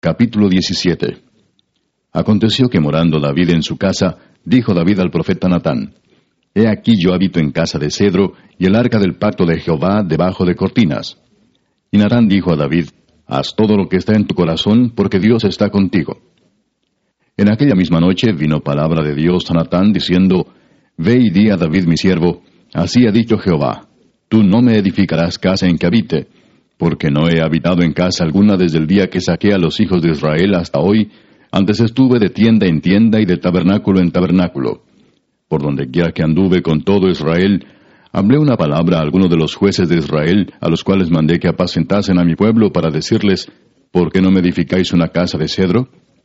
Capítulo 17. Aconteció que morando David en su casa, dijo David al profeta Natán: He aquí yo habito en casa de cedro, y el arca del pacto de Jehová debajo de cortinas. Y Natán dijo a David: Haz todo lo que está en tu corazón, porque Dios está contigo. En aquella misma noche vino palabra de Dios a Natán, diciendo: Ve y di a David mi siervo: Así ha dicho Jehová: Tú no me edificarás casa en que habite, porque no he habitado en casa alguna desde el día que saqué a los hijos de Israel hasta hoy. Antes estuve de tienda en tienda y de tabernáculo en tabernáculo. Por donde quiera que anduve con todo Israel, hablé una palabra a algunos de los jueces de Israel, a los cuales mandé que apacentasen a mi pueblo, para decirles: ¿Por qué no me edificáis una casa de cedro?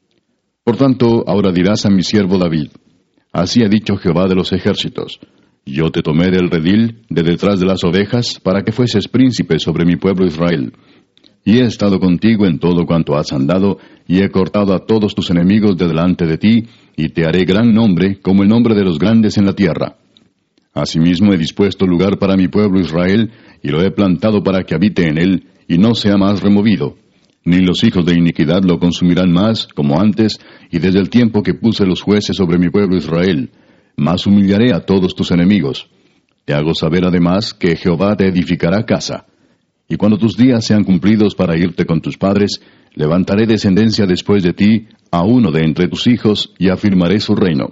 Por tanto, ahora dirás a mi siervo David: Así ha dicho Jehová de los ejércitos: Yo te tomé del redil, de detrás de las ovejas, para que fueses príncipe sobre mi pueblo Israel. Y he estado contigo en todo cuanto has andado, y he cortado a todos tus enemigos de delante de ti, y te haré gran nombre, como el nombre de los grandes en la tierra. Asimismo he dispuesto lugar para mi pueblo Israel, y lo he plantado para que habite en él, y no sea más removido. Ni los hijos de iniquidad lo consumirán más, como antes, y desde el tiempo que puse los jueces sobre mi pueblo Israel. Mas humillaré a todos tus enemigos. Te hago saber además que Jehová te edificará casa. Y cuando tus días sean cumplidos para irte con tus padres, levantaré descendencia después de ti, a uno de entre tus hijos, y afirmaré su reino.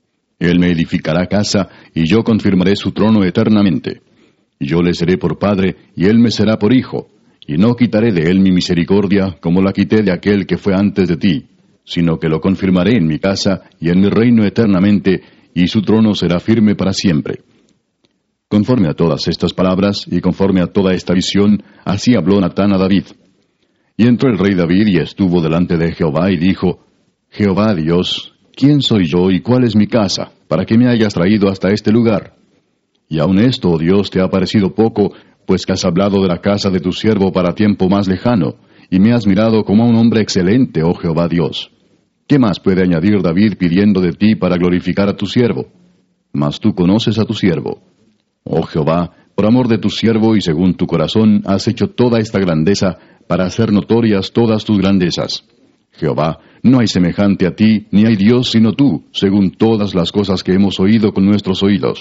Él me edificará casa, y yo confirmaré su trono eternamente. Y yo le seré por padre, y él me será por hijo. Y no quitaré de él mi misericordia, como la quité de aquel que fue antes de ti, sino que lo confirmaré en mi casa y en mi reino eternamente, y su trono será firme para siempre. Conforme a todas estas palabras, y conforme a toda esta visión, así habló Natán a David. Y entró el rey David, y estuvo delante de Jehová, y dijo: Jehová Dios, ¿quién soy yo, y cuál es mi casa, para que me hayas traído hasta este lugar? Y aun esto, oh Dios, te ha parecido poco, pues que has hablado de la casa de tu siervo para tiempo más lejano, y me has mirado como a un hombre excelente, oh Jehová Dios. ¿Qué más puede añadir David pidiendo de ti para glorificar a tu siervo? Mas tú conoces a tu siervo. Oh Jehová, por amor de tu siervo y según tu corazón, has hecho toda esta grandeza, para hacer notorias todas tus grandezas. Jehová, no hay semejante a ti, ni hay Dios sino tú, según todas las cosas que hemos oído con nuestros oídos.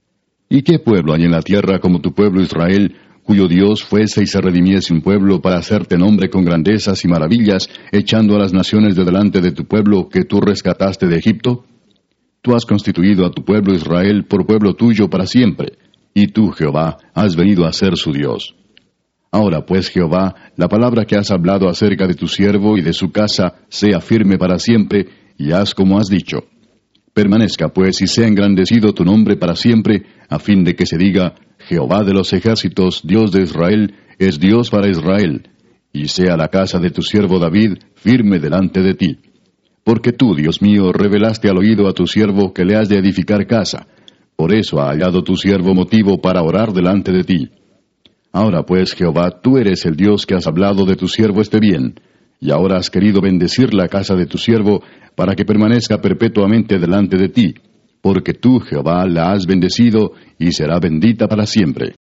¿Y qué pueblo hay en la tierra como tu pueblo Israel, cuyo Dios fuese y se redimiese un pueblo para hacerte nombre con grandezas y maravillas, echando a las naciones de delante de tu pueblo que tú rescataste de Egipto? Tú has constituido a tu pueblo Israel por pueblo tuyo para siempre, y tú, Jehová, has venido a ser su Dios. Ahora pues, Jehová, la palabra que has hablado acerca de tu siervo y de su casa sea firme para siempre, y haz como has dicho. Permanezca pues y sea engrandecido tu nombre para siempre, a fin de que se diga: Jehová de los ejércitos, Dios de Israel, es Dios para Israel, y sea la casa de tu siervo David firme delante de ti. Porque tú, Dios mío, revelaste al oído a tu siervo que le has de edificar casa. Por eso ha hallado tu siervo motivo para orar delante de ti. Ahora pues, Jehová, tú eres el Dios que has hablado de tu siervo este bien, y ahora has querido bendecir la casa de tu siervo, para que permanezca perpetuamente delante de ti, porque tú, Jehová, la has bendecido, y será bendita para siempre.